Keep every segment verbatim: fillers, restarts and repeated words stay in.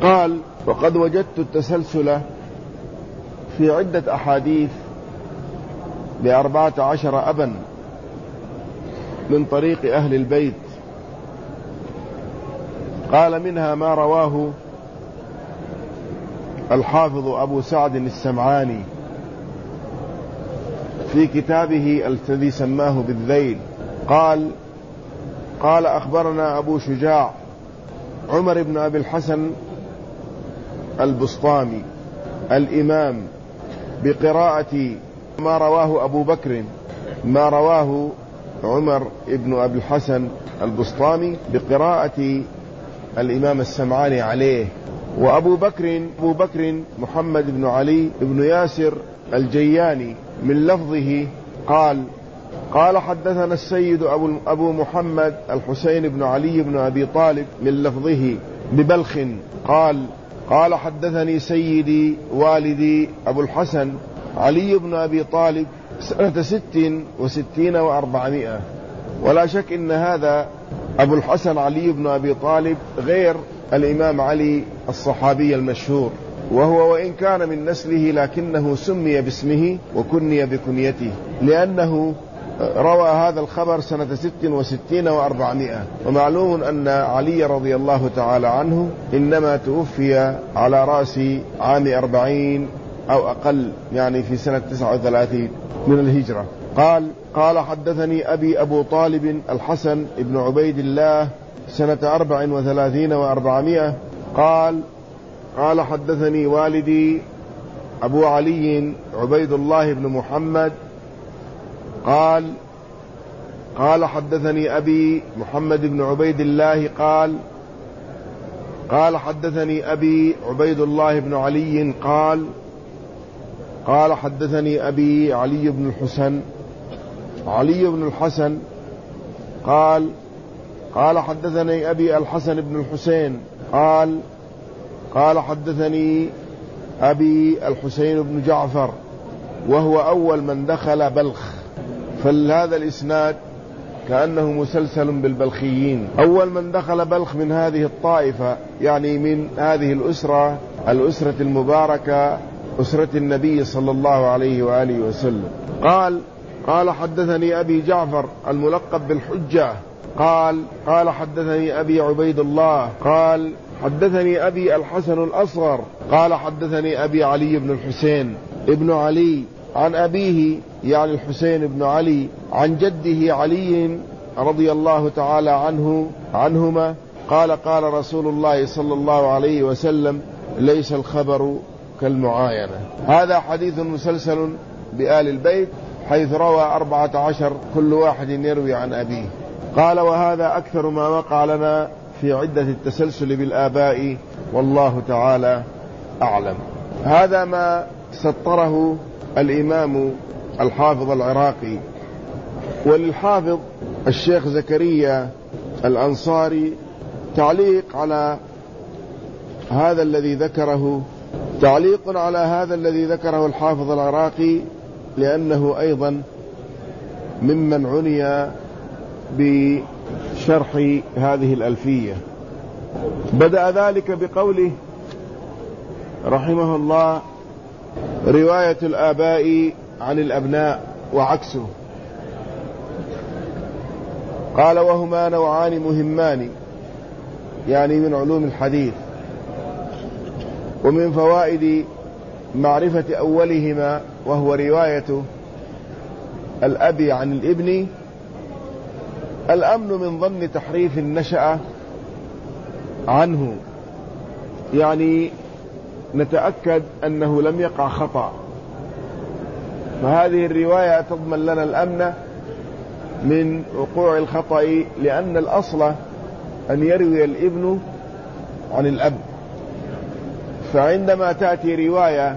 قال: وقد وجدت التسلسل في عدة أحاديث بأربعة عشر أبا من طريق أهل البيت. قال: منها ما رواه الحافظ أبو سعد السمعاني في كتابه الذي سماه بالذيل. قال: قال أخبرنا أبو شجاع عمر بن أبي الحسن البسطامي الإمام بقراءة ما رواه أبو بكر، ما رواه عمر بن أبي الحسن البسطامي بقراءة الإمام السمعاني عليه. وأبو بكر أبو بكر محمد بن علي بن ياسر الجياني من لفظه قال: قال حدثنا السيد أبو, أبو محمد الحسين بن علي بن أبي طالب من لفظه ببلخ قال: قال حدثني سيدي والدي أبو الحسن علي بن أبي طالب سنة ست وستين وأربعمائة. ولا شك إن هذا أبو الحسن علي بن أبي طالب غير الإمام علي الصحابي المشهور، وهو وإن كان من نسله لكنه سمي باسمه وكني بكنيته، لأنه روى هذا الخبر سنة ست وستين وأربعمائة. ومعلوم أن علي رضي الله تعالى عنه إنما توفي على رأس عام أربعين أو أقل، يعني في سنة تسعة وثلاثين من الهجرة. قال: قال حدثني أبي أبو طالب الحسن ابن عبيد الله سنة أربع وثلاثين وأربعمائة. قال: قال حدثني والدي أبو علي عبيد الله بن محمد قال: قال حدثني أبي محمد بن عبيد الله قال: قال حدثني أبي عبيد الله بن علي قال: قال حدثني أبي علي بن الحسن علي بن الحسن قال: قال حدثني أبي الحسن بن الحسين قال: قال حدثني أبي الحسين بن جعفر، وهو أول من دخل بلخ. فهذا الإسناد كأنه مسلسل بالبلخيين. أول من دخل بلخ من هذه الطائفة، يعني من هذه الأسرة الأسرة المباركة، أسرة النبي صلى الله عليه وآله وسلم. قال: قال حدثني أبي جعفر الملقب بالحجة قال: قال حدثني أبي عبيد الله قال: حدثني أبي الحسن الأصغر قال: حدثني أبي علي بن الحسين ابن علي عن أبيه يعني الحسين بن علي عن جده علي رضي الله تعالى عنه عنهما قال: قال رسول الله صلى الله عليه وسلم: ليس الخبر كالمعاينة. هذا حديث مسلسل بآل البيت، حيث روى أربعة عشر كل واحد يروي عن أبيه. قال: وهذا أكثر ما وقع لنا في عدة التسلسل بالآباء، والله تعالى أعلم. هذا ما سطره الإمام الحافظ العراقي. وللحافظ الشيخ زكريا الأنصاري تعليق على هذا الذي ذكره تعليق على هذا الذي ذكره الحافظ العراقي، لأنه أيضا ممن عني بشرح هذه الألفية. بدأ ذلك بقوله رحمه الله: رواية الآباء عن الأبناء وعكسه. قال: وهما نوعان مهمان، يعني من علوم الحديث. ومن فوائد معرفة أولهما وهو رواية الأب عن الابن الأمن من ظن تحريف النشأ عنه، يعني نتأكد أنه لم يقع خطأ. فهذه الرواية تضمن لنا الأمن من وقوع الخطأ، لأن الأصل أن يروي الابن عن الأب. فعندما تأتي رواية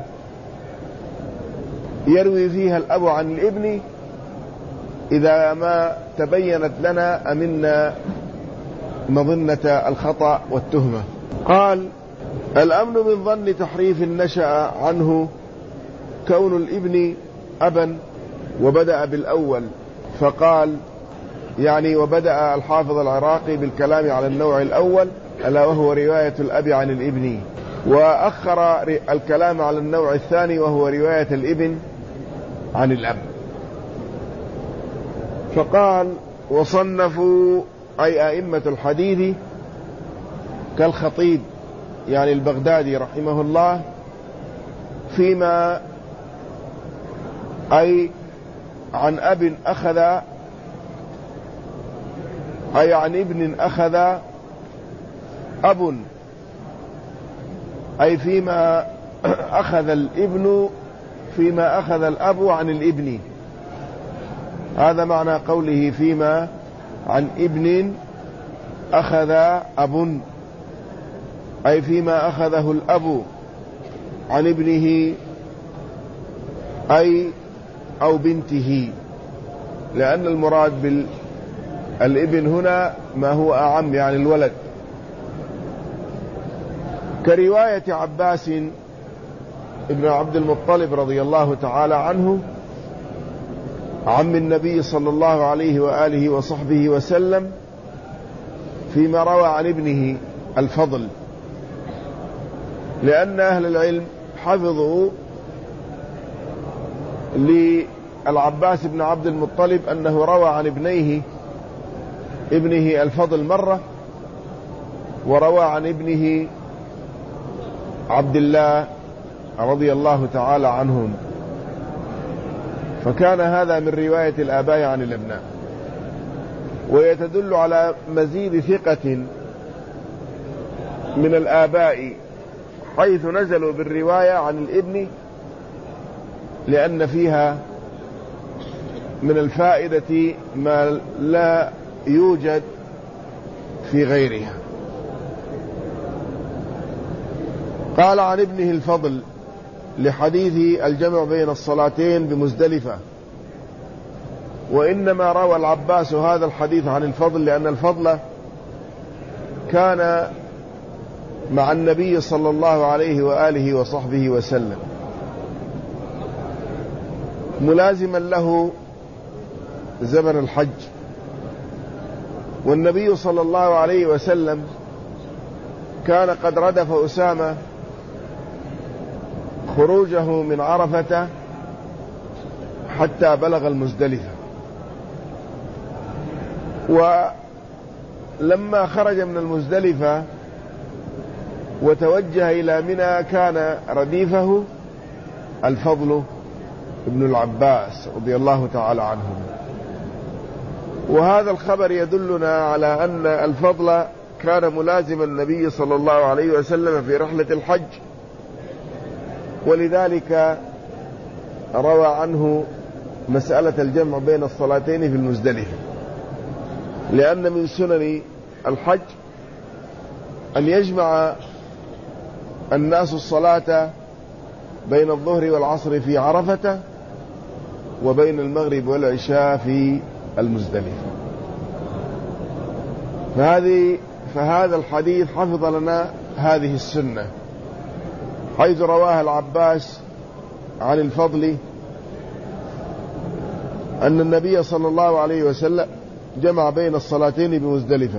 يروي فيها الأب عن الابن، إذا ما تبينت لنا أمنا مظنة الخطأ والتهمة. قال: الأمن من ظن تحريف النشأ عنه كون الابن أبا، وبدأ بالأول فقال، يعني وبدأ الحافظ العراقي بالكلام على النوع الأول ألا وهو رواية الأب عن الابن، وأخر الكلام على النوع الثاني وهو رواية الابن عن الأب. فقال وصنفوا أي أئمة الحديث كالخطيب يعني البغدادي رحمه الله فيما أي عن أب أخذ أي عن ابن أخذ أب، أي فيما أخذ الابن فيما أخذ الأب عن الابن. هذا معنى قوله فيما عن ابن أخذ أب، أي فيما أخذه الأب عن ابنه أي أو بنته، لأن المراد بالابن هنا ما هو أعم يعني الولد، كرواية عباس ابن عبد المطلب رضي الله تعالى عنه عم النبي صلى الله عليه وآله وصحبه وسلم فيما روى عن ابنه الفضل، لأن أهل العلم حفظوا للعباس بن عبد المطلب أنه روى عن ابنيه ابنه الفضل مرة، وروى عن ابنه عبد الله رضي الله تعالى عنهم، فكان هذا من رواية الآباء عن الأبناء، ويتدل على مزيد ثقة من الآباء حيث نزلوا بالرواية عن الابن، لأن فيها من الفائدة ما لا يوجد في غيرها. قال عن ابنه الفضل لحديث الجمع بين الصلاتين بمزدلفة، وإنما روى العباس هذا الحديث عن الفضل لأن الفضل كان مع النبي صلى الله عليه وآله وصحبه وسلم ملازما له زمن الحج، والنبي صلى الله عليه وسلم كان قد ردف أسامة خروجه من عرفة حتى بلغ المزدلفة، ولما خرج من المزدلفة وتوجه إلى منى كان رديفه الفضل ابن العباس رضي الله تعالى عنهم. وهذا الخبر يدلنا على أن الفضل كان ملازم النبي صلى الله عليه وسلم في رحلة الحج، ولذلك روى عنه مسألة الجمع بين الصلاتين في المزدلفة، لأن من سنن الحج أن يجمع الناس الصلاة بين الظهر والعصر في عرفة وبين المغرب والعشاء في المزدلفة. فهذه فهذا الحديث حفظ لنا هذه السنة، حيث رواها العباس عن الفضل أن النبي صلى الله عليه وسلم جمع بين الصلاتين بمزدلفة.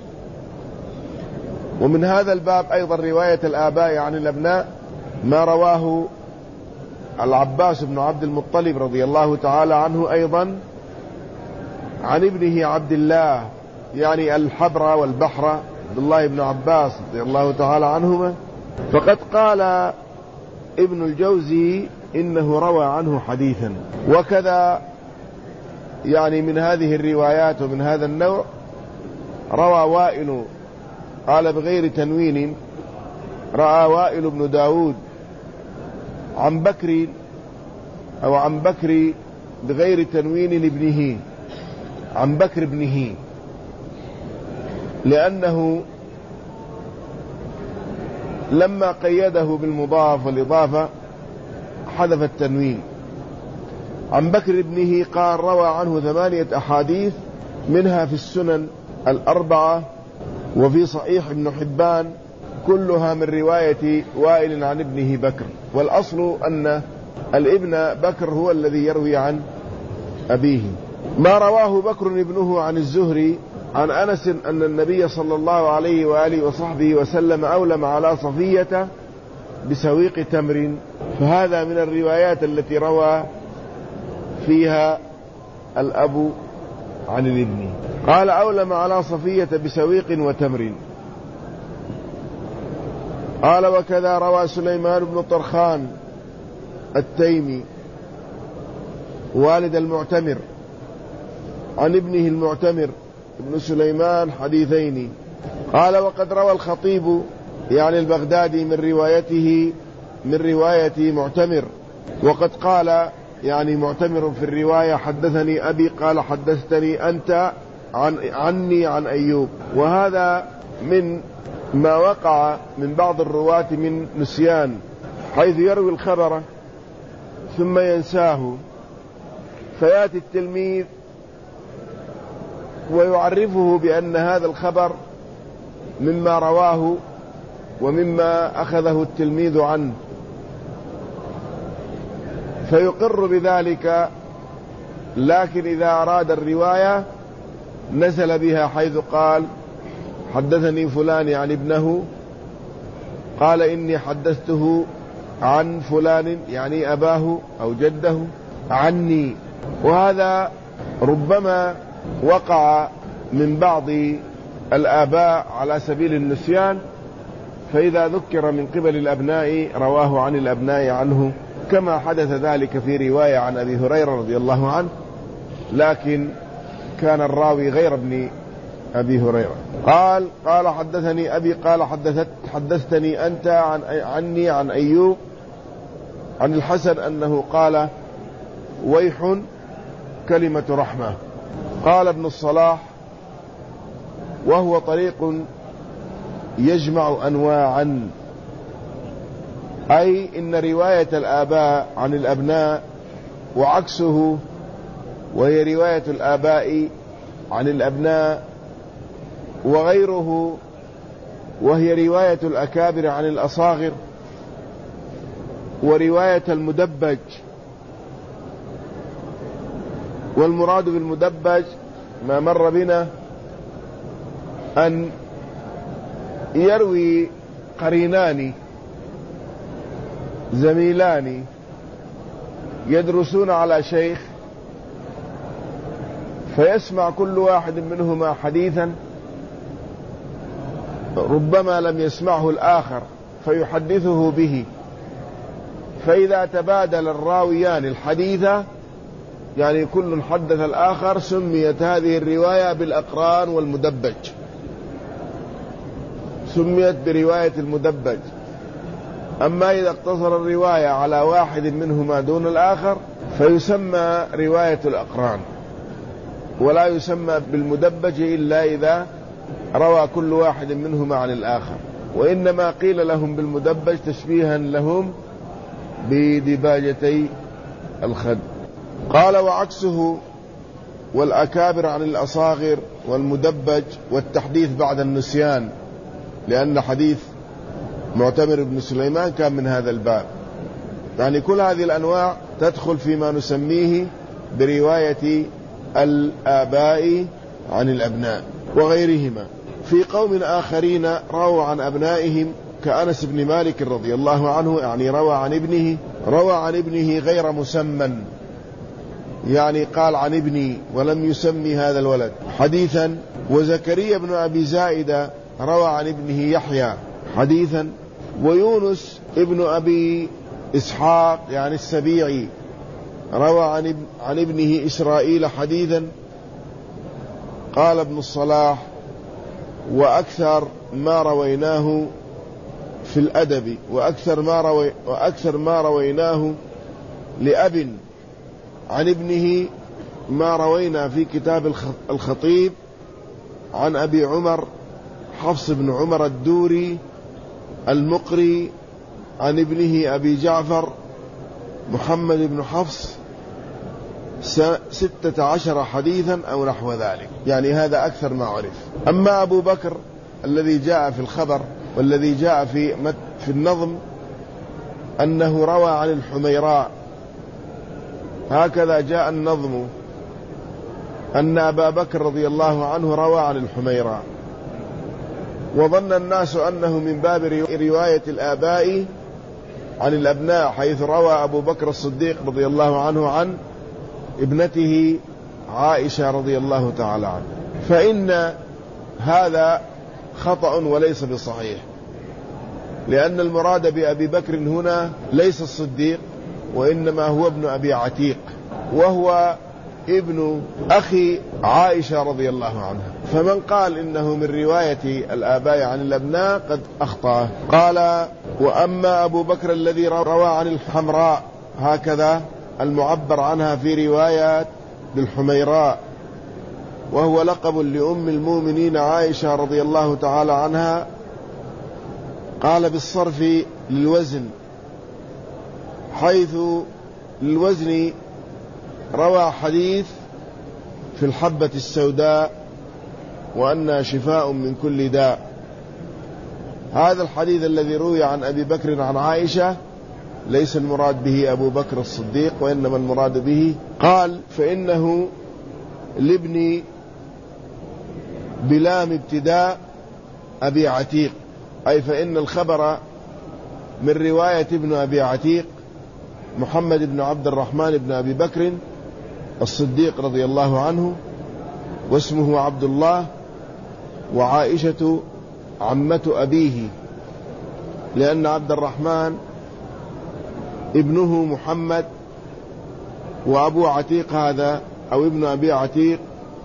ومن هذا الباب أيضا رواية الآباء عن الأبناء ما رواه العباس بن عبد المطلب رضي الله تعالى عنه أيضا عن ابنه عبد الله يعني الحبر والبحر عبد الله بن عباس رضي الله تعالى عنهما، فقد قال ابن الجوزي إنه روى عنه حديثا. وكذا يعني من هذه الروايات ومن هذا النوع روى وائل قال بغير تنوين رأى وائل بن داود عن بكر أو عن بكر بغير تنوين ابنه عن بكر ابنه، لأنه لما قيده بالمضاف والإضافة حذف التنوين. عن بكر ابنه قال روى عنه ثمانية أحاديث منها في السنن الأربعة وفي صحيح ابن حبان كلها من رواية وائل عن ابنه بكر، والأصل أن الابن بكر هو الذي يروي عن أبيه. ما رواه بكر ابنه عن الزهري عن أنس أن النبي صلى الله عليه وآله وصحبه وسلم أولم على صفية بسويق تمر، فهذا من الروايات التي روى فيها الأب عن الابن. قال أولم على صفية بسويق وتمر. قال وكذا روى سليمان بن طرخان التيمي والد المعتمر عن ابنه المعتمر ابن سليمان حديثين. قال وقد روى الخطيب يعني البغدادي من روايته من رواية معتمر، وقد قال يعني معتمر في الرواية حدثني أبي قال حدثتني أنت عن عني عن أيوب. وهذا من ما وقع من بعض الرواة من نسيان، حيث يروي الخبر ثم ينساه، فيأتي التلميذ ويعرفه بأن هذا الخبر مما رواه ومما أخذه التلميذ عنه، فيقر بذلك، لكن إذا أراد الرواية نزل بها، حيث قال حدثني فلان عن ابنه قال إني حدثته عن فلان يعني أباه أو جده عني. وهذا ربما وقع من بعض الآباء على سبيل النسيان، فإذا ذكر من قبل الأبناء رواه عن الأبناء عنه، كما حدث ذلك في رواية عن أبي هريرة رضي الله عنه، لكن كان الراوي غير ابن أبي هريرة. قال قال حدثني أبي قال حدثت حدثتني أنت عن عني عن أيوب عن الحسن أنه قال ويح كلمة رحمة. قال ابن الصلاح وهو طريق يجمع أنواعا، أي إن رواية الآباء عن الأبناء وعكسه، وهي رواية الآباء عن الأبناء وغيره، وهي رواية الأكابر عن الأصاغر، ورواية المدبج. والمراد بالمدبج ما مر بنا أن يروي قرينان زميلان يدرسون على شيخ، فيسمع كل واحد منهما حديثا ربما لم يسمعه الآخر فيحدثه به، فإذا تبادل الراويان الحديث يعني كل حدث الآخر سميت هذه الرواية بالأقران والمدبج، سميت برواية المدبج. أما إذا اقتصر الرواية على واحد منهما دون الآخر فيسمى رواية الأقران، ولا يسمى بالمدبج إلا إذا روى كل واحد منهما عن الآخر، وإنما قيل لهم بالمدبج تشبيها لهم بدباجتي الخد. قال وعكسه والأكابر عن الأصاغر والمدبج والتحديث بعد النسيان، لأن حديث معتمر بن سليمان كان من هذا الباب. يعني كل هذه الأنواع تدخل فيما نسميه برواية الآباء عن الأبناء وغيرهما. في قوم آخرين رووا عن أبنائهم كأنس بن مالك رضي الله عنه، يعني روى عن ابنه روى عن ابنه غير مسمى، يعني قال عن ابني ولم يسمي هذا الولد حديثا. وزكريا بن أبي زائدة روى عن ابنه يحيى حديثا. ويونس ابن أبي إسحاق يعني السبيعي روى عن, اب... عن ابنه إسرائيل حديثا. قال ابن الصلاح وأكثر ما رويناه في الأدب وأكثر ما, روي... وأكثر ما رويناه لأب عن ابنه ما روينا في كتاب الخطيب عن أبي عمر حفص بن عمر الدوري المقري عن ابنه أبي جعفر محمد بن حفص ستة عشر حديثا أو نحو ذلك، يعني هذا أكثر ما عرف. أما أبو بكر الذي جاء في الخبر والذي جاء في في النظم أنه روى عن الحميراء، هكذا جاء النظم أن أبا بكر رضي الله عنه روى عن الحميراء، وظن الناس أنه من باب رواية الآباء عن الأبناء، حيث روى أبو بكر الصديق رضي الله عنه عن ابنته عائشة رضي الله تعالى عنها، فإن هذا خطأ وليس بصحيح، لأن المراد بأبي بكر هنا ليس الصديق، وإنما هو ابن أبي عتيق، وهو ابن أخي عائشة رضي الله عنها. فمن قال إنه من رواية الآباء عن الأبناء قد أخطأ. قال: وأما أبو بكر الذي روى عن الحمراء هكذا المعبر عنها في روايات بالحميراء، وهو لقب لأم المؤمنين عائشة رضي الله تعالى عنها، قال بالصرف للوزن، حيث للوزن روى حديث في الحبة السوداء وأنها شفاء من كل داء. هذا الحديث الذي روي عن أبي بكر عن عائشة ليس المراد به أبو بكر الصديق، وإنما المراد به قال فإنه لابن بلام ابتداء أبي عتيق، أي فإن الخبر من رواية ابن أبي عتيق محمد بن عبد الرحمن بن أبي بكر الصديق رضي الله عنه، واسمه عبد الله، وعائشة عمة أبيه، لأن عبد الرحمن ابنه محمد، وأبو عتيق هذا أو ابن أبي عتيق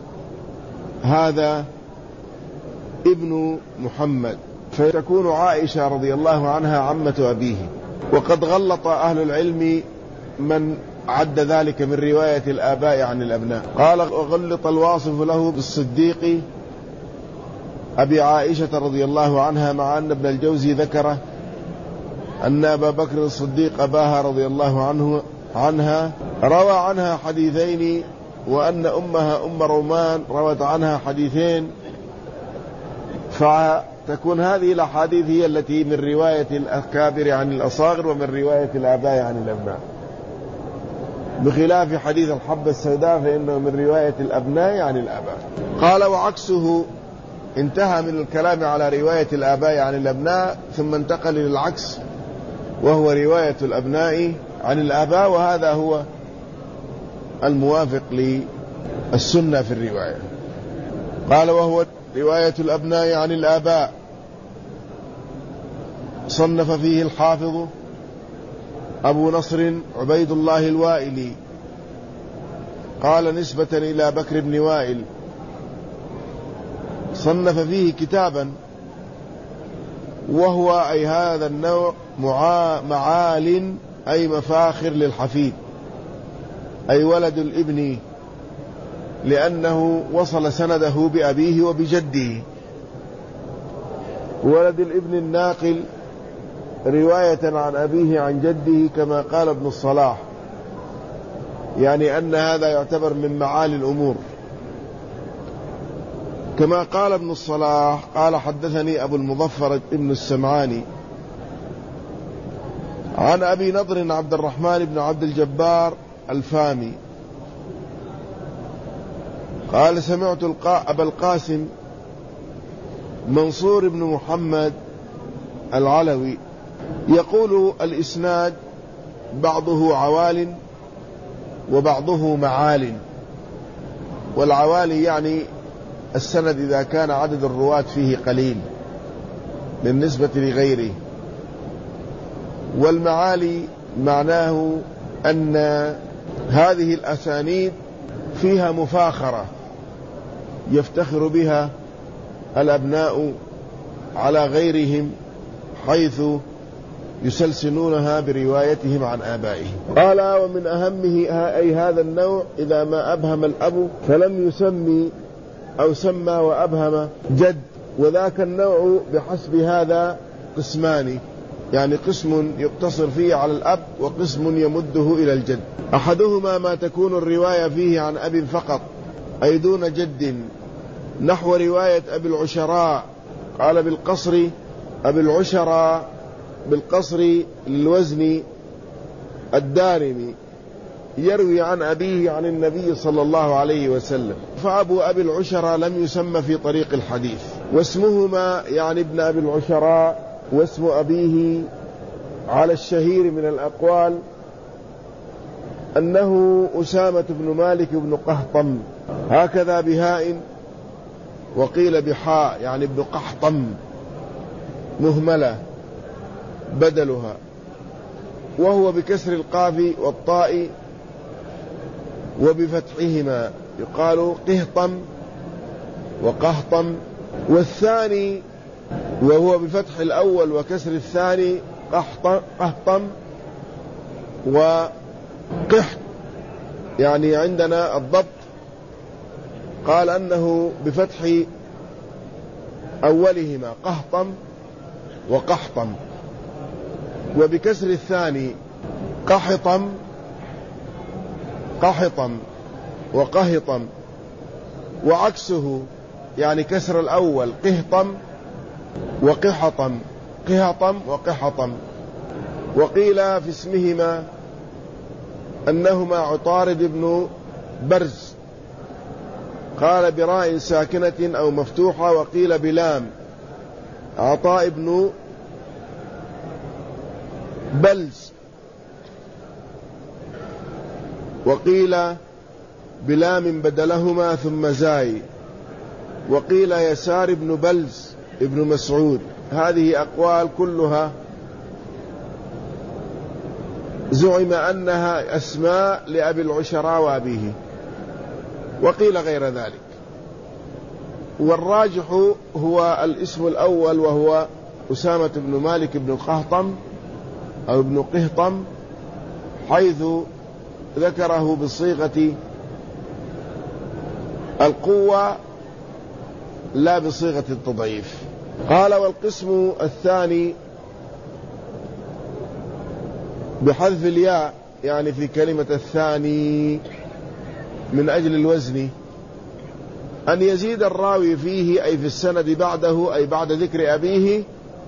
هذا ابن محمد، فتكون عائشة رضي الله عنها عمة أبيه. وقد غلط أهل العلم من عد ذلك من رواية الآباء عن الأبناء. قال: وغلط الواصف له بالصديق أبي عائشة رضي الله عنها، مع أن ابن الجوزي ذكره أن أبا بكر الصديق أباها رضي الله عنه عنها روى عنها حديثين، وأن أمها أم رومان روت عنها حديثين، فتكون هذه الأحاديث هي التي من رواية الأكابر عن الأصاغر، ومن رواية الآباء عن الأبناء، بخلاف حديث الحبة السوداء فإنه من رواية الأبناء عن الآباء. قال: وعكسه، انتهى من الكلام على رواية الآباء عن الأبناء، ثم انتقل للعكس، وهو رواية الأبناء عن الآباء، وهذا هو الموافق للسنة في الرواية. قال: وهو رواية الأبناء عن الآباء. صنف فيه الحافظ أبو نصر عبيد الله الوائلي، قال نسبة إلى بكر بن وائل. صنف فيه كتابا، وهو أي هذا النوع معال أي مفاخر للحفيد، أي ولد الابن، لأنه وصل سنده بأبيه وبجده. ولد الابن الناقل رواية عن أبيه عن جده، كما قال ابن الصلاح، يعني أن هذا يعتبر من معالي الأمور. كما قال ابن الصلاح قال: حدثني أبو المظفر ابن السمعاني عن أبي نضر عبد الرحمن بن عبد الجبار الفامي قال: سمعت أبا القاسم منصور بن محمد العلوي يقول: الإسناد بعضه عوال وبعضه معال. والعوالي يعني السند إذا كان عدد الرواة فيه قليل بالنسبة لغيره، والمعالي معناه أن هذه الأسانيد فيها مفاخرة يفتخر بها الأبناء على غيرهم، حيث يسلسلونها بروايتهم عن آبائهم. قال: ومن أهمه أي هذا النوع إذا ما أبهم الأب فلم يسمي أو سمى وأبهم جد، وذاك النوع بحسب هذا قسمان، يعني قسم يقتصر فيه على الأب، وقسم يمده إلى الجد. أحدهما ما تكون الرواية فيه عن أب فقط، أي دون جد، نحو رواية أبي العشراء. قال بالقصر أبي العشراء بالقصر للوزن الدارمي، يروي عن أبيه عن النبي صلى الله عليه وسلم. فأبو أبي العشراء لم يسمى في طريق الحديث، واسمهما يعني ابن أبي العشراء واسم أبيه على الشهير من الأقوال أنه أسامة بن مالك بن قهطم، هكذا بهاء، وقيل بحاء يعني ابن قحطم مهملة بدلها، وهو بكسر القاف والطاء وبفتحهما، يقال قهطم وقهطم. والثاني وهو بفتح الأول وكسر الثاني قهطم وقحط، يعني عندنا الضبط قال أنه بفتح أولهما قهطم وقحطم، وبكسر الثاني قحطم قحطم وقهطم، وعكسه يعني كسر الأول قهطم وقحطم قهطم وقحطم. وقيل في اسمهما أنهما عطارد بن برز، قال براء ساكنة أو مفتوحة، وقيل بلام عطاء بن بلز، وقيل بلام بدلهما ثم زاي، وقيل يسار بن بلز ابن مسعود. هذه أقوال كلها زعم أنها أسماء لأبي العشراء وأبيه، وقيل غير ذلك. والراجح هو الاسم الأول وهو أسامة بن مالك بن قهطم أو ابن قهطم، حيث ذكره بصيغة القوة لا بصيغة التضعيف. قال والقسم الثاني بحذف الياء يعني في كلمة الثاني من أجل الوزن، أن يزيد الراوي فيه أي في السند بعده أي بعد ذكر أبيه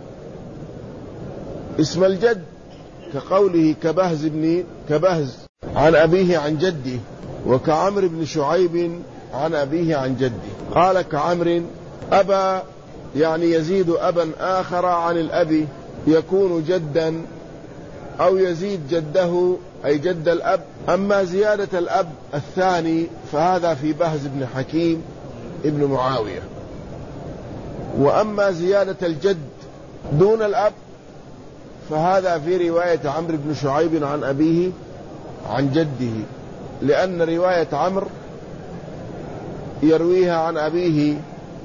اسم الجد، كقوله كبهز بن كبهز عن أبيه عن جده، وكعمر بن شعيب عن أبيه عن جده. قال كعمر أبا يعني يزيد أبا آخر عن الأب يكون جدا، أو يزيد جده أي جد الأب. أما زيادة الأب الثاني فهذا في بهز بن حكيم ابن معاوية. وأما زيادة الجد دون الأب فهذا في رواية عمرو بن شعيب عن أبيه عن جده، لأن رواية عمرو يرويها عن أبيه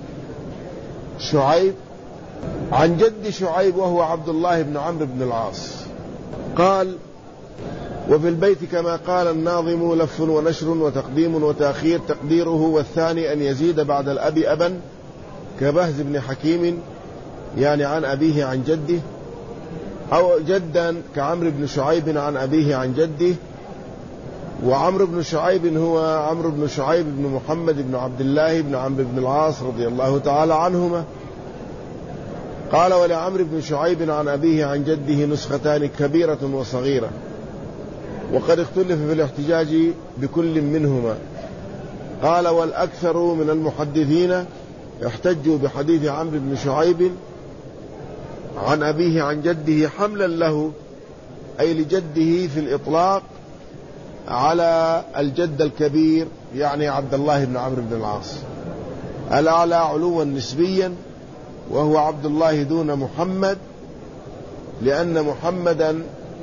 شعيب عن جد شعيب وهو عبد الله بن عمرو بن العاص. قال وفي البيت كما قال الناظم لف ونشر وتقديم وتأخير، تقديره والثاني أن يزيد بعد الأب أبا كبهز بن حكيم يعني عن أبيه عن جده، أو جدا كعمرو بن شعيب عن أبيه عن جده. وعمرو بن شعيب هو عمرو بن شعيب بن محمد بن عبد الله بن عمرو بن العاص رضي الله تعالى عنهما. قال ولعمرو بن شعيب عن أبيه عن جده نسختان كبيرة وصغيرة، وقد اختلف في الاحتجاج بكل منهما. قال والأكثر من المحدثين احتجوا بحديث عمرو بن شعيب عن أبيه عن جده حملا له أي لجده في الإطلاق على الجد الكبير يعني عبد الله بن عمرو بن العاص، الأعلى علوا نسبيا وهو عبد الله دون محمد، لأن محمدا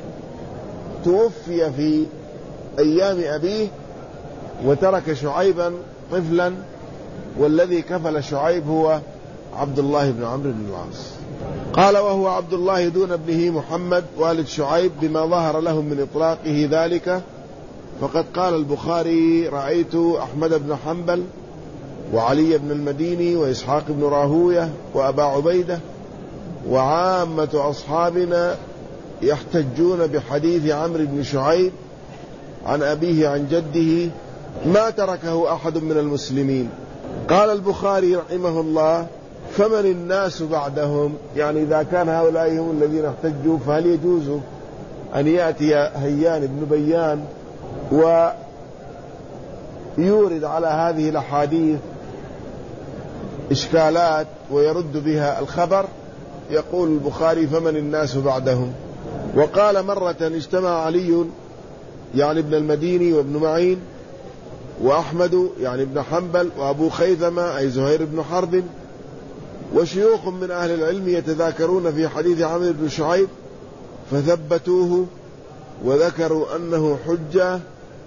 توفي في أيام أبيه وترك شعيبا طفلا، والذي كفل شعيب هو عبد الله بن عمرو بن العاص. قال وهو عبد الله دون ابنه محمد والد شعيب بما ظهر لهم من إطلاقه ذلك. فقد قال البخاري رأيت أحمد بن حنبل وعلي بن المديني وإسحاق بن راهوية وأبا عبيدة وعامة أصحابنا يحتجون بحديث عمرو بن شعيب عن أبيه عن جده ما تركه أحد من المسلمين. قال البخاري رحمه الله فمن الناس بعدهم، يعني إذا كان هؤلاء هم الذين احتجوا فهل يجوز أن يأتي هيان بن بيان ويورد على هذه الأحاديث إشكالات ويرد بها الخبر. يقول البخاري: فمن الناس بعدهم. وقال مرة: اجتمع علي يعني ابن المديني وابن معين وأحمد يعني ابن حنبل وأبو خيثمة أي زهير بن حرب وشيوخ من أهل العلم يتذاكرون في حديث عمرو بن شعيب فثبتوه وذكروا أنه حجة،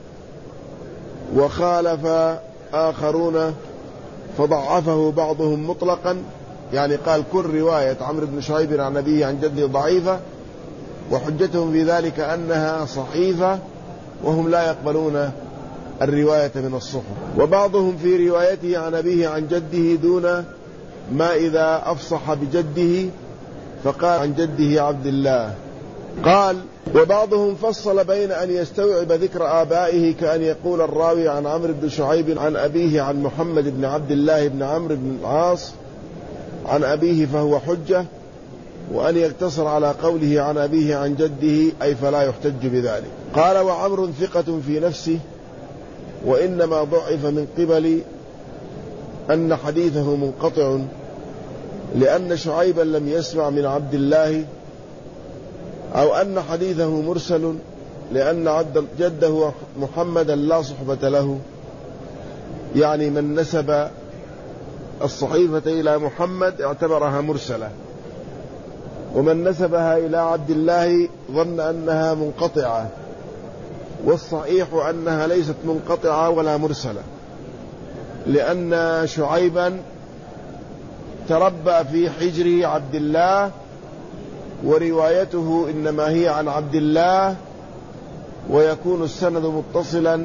وخالف آخرون فضعفه بعضهم مطلقا، يعني قال كل رواية عمرو بن شعيب عن أبيه عن جده ضعيفة، وحجتهم في ذلك أنها صحيفة وهم لا يقبلون الرواية من الصحف. وبعضهم في روايته عن أبيه عن جده دون ما إذا أفصح بجده فقال عن جده عبد الله. قال: وبعضهم فصل بين أن يستوعب ذكر آبائه كأن يقول الراوي عن عمرو بن شعيب عن أبيه عن محمد بن عبد الله بن عمرو بن العاص عن أبيه فهو حجة، وأن يقتصر على قوله عن أبيه عن جده أي فلا يحتج بذلك. قال: وعمر ثقة في نفسه، وإنما ضعف من قبل أن حديثه منقطع، لأن شعيبا لم يسمع من عبد الله، أو أن حديثه مرسل لأن عبد جده محمدا لا صحبة له، يعني من نسب الصحيفة إلى محمد اعتبرها مرسلة، ومن نسبها إلى عبد الله ظن أنها منقطعة، والصحيح أنها ليست منقطعة ولا مرسلة، لأن شعيبا تربى في حجر عبد الله، وروايته إنما هي عن عبد الله، ويكون السند متصلا،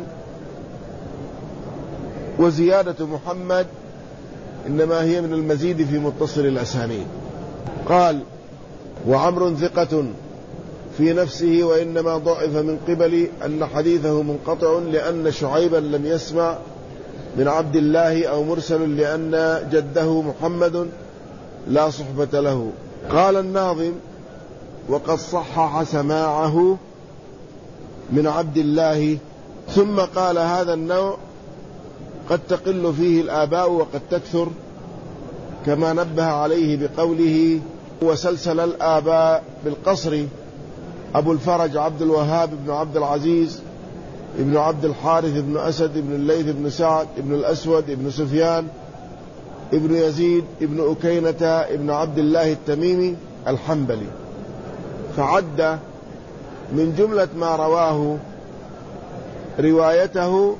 وزيادة محمد إنما هي من المزيد في متصل الأسانيد. قال: وعمر ثقة في نفسه، وإنما ضعف من قبل أن حديثه منقطع لأن شعيبا لم يسمع من عبد الله، أو مرسل لأن جده محمد لا صحبة له. قال الناظم: وقد صحح سماعه من عبد الله، ثم قال: هذا النوع قد تقل فيه الآباء وقد تكثر، كما نبه عليه بقوله: وسلسل الآباء بالقصر أبو الفرج عبد الوهاب بن عبد العزيز ابن عبد الحارث بن أسد بن الليث بن سعد بن الأسود بن سفيان ابن يزيد ابن أكينة ابن عبد الله التميمي الحنبلي. فعد من جملة ما رواه روايته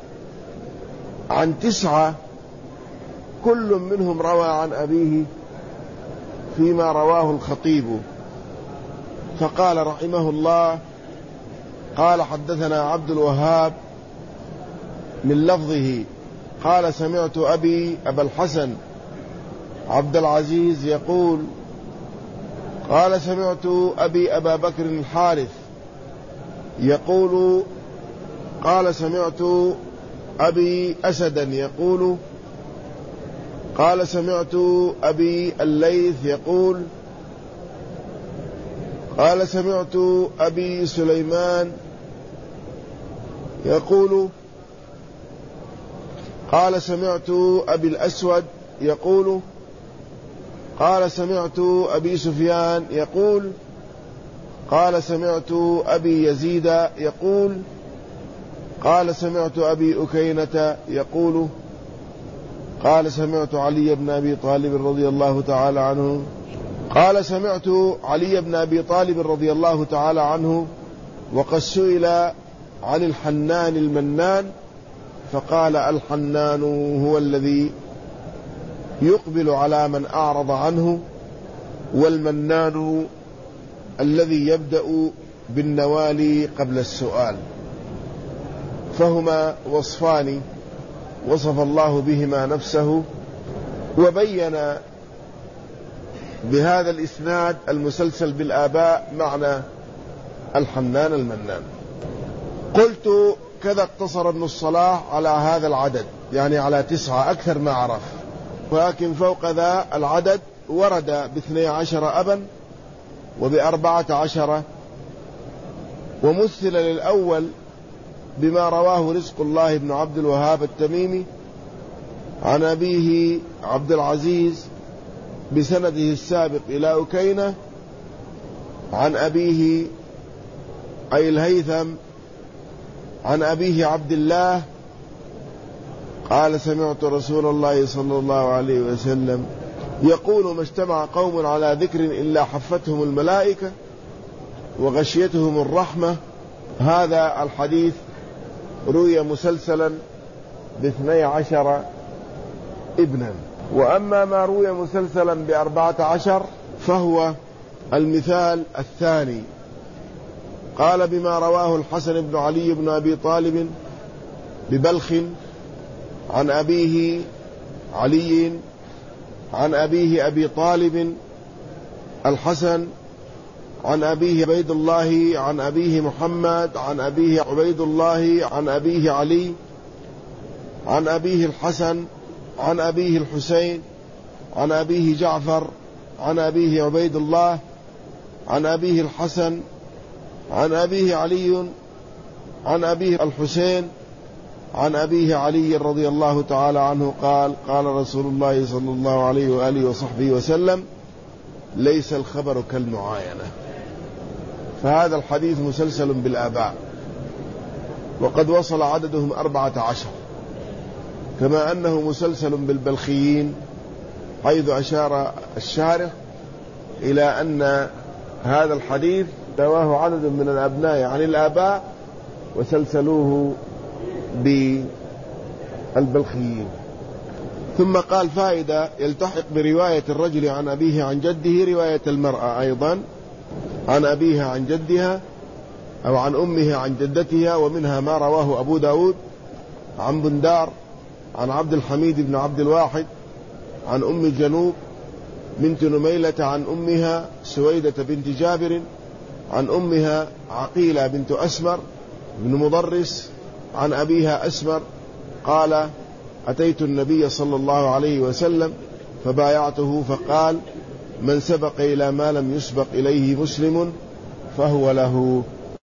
عن تسعة، كل منهم روى عن أبيه فيما رواه الخطيب. فقال رحمه الله: قال حدثنا عبد الوهاب من لفظه قال: سمعت أبي أبا الحسن عبد العزيز يقول قال: سمعت أبي أبا بكر الحارث يقول قال: سمعت أبي أسدا يقول قال: سمعت أبي الليث يقول قال: سمعت أبي سليمان يقول قال: سمعت أبي الأسود يقول قال: سمعت أبي سفيان يقول قال: سمعت أبي يزيد يقول قال: سمعت أبي أكينة يقول قال: سمعت علي بن أبي طالب رضي الله تعالى عنه قال: سمعت علي بن أبي طالب رضي الله تعالى عنه وقد سئل عن الحنان المنان، فقال: الحنان هو الذي يقبل على من أعرض عنه، والمنان الذي يبدأ بالنوال قبل السؤال. فهما وصفان وصف الله بهما نفسه، وبين بهذا الإسناد المسلسل بالآباء معنى الحنان المنان. قلت: كذا اقتصر ابن الصلاح على هذا العدد، يعني على تسعة أكثر ما عرف، ولكن فوق ذا العدد ورد باثني عشر أبا وبأربعة عشر، ومثل للأول بما رواه رزق الله بن عبد الوهاب التميمي عن أبيه عبد العزيز بسنده السابق إلى أكينة عن أبيه أي الهيثم عن أبيه عبد الله قال سمعت رسول الله صلى الله عليه وسلم يقول: ما اجتمع قوم على ذكر إلا حفتهم الملائكة وغشيتهم الرحمة. هذا الحديث روي مسلسلا باثني عشر ابنا. وأما ما روي مسلسلا بأربعة عشر فهو المثال الثاني. قال: بما رواه الحسن بن علي بن أبي طالب ببلخ عن أبيه علي عن أبيه أبي طالب الحسن عن أبيه عبيد الله عن أبيه محمد عن أبيه عبيد الله عن أبيه علي عن أبيه الحسن عن أبيه الحسين عن أبيه جعفر عن أبيه عبيد الله عن أبيه الحسن عن أبيه علي عن أبيه الحسين عن أبيه علي رضي الله تعالى عنه قال: قال رسول الله صلى الله عليه وآله وصحبه وسلم: ليس الخبر كالمعاينة. فهذا الحديث مسلسل بالآباء، وقد وصل عددهم أربعة عشر، كما أنه مسلسل بالبلخيين، حيث أشار الشارح إلى أن هذا الحديث رواه عدد من الأبناء عن الآباء وسلسلوه بالبلخيين. ثم قال: فائدة يلتحق برواية الرجل عن أبيه عن جده رواية المرأة أيضا عن أبيها عن جدها أو عن أمها عن جدتها، ومنها ما رواه أبو داود عن بندار عن عبد الحميد بن عبد الواحد عن أم جنوب بنت نميلة عن أمها سويدة بنت جابر عن أمها عقيلة بنت أسمر بن مضرس عن أبيها أسمر قال: أتيت النبي صلى الله عليه وسلم فبايعته فقال: من سبق إلى ما لم يسبق إليه مسلم فهو له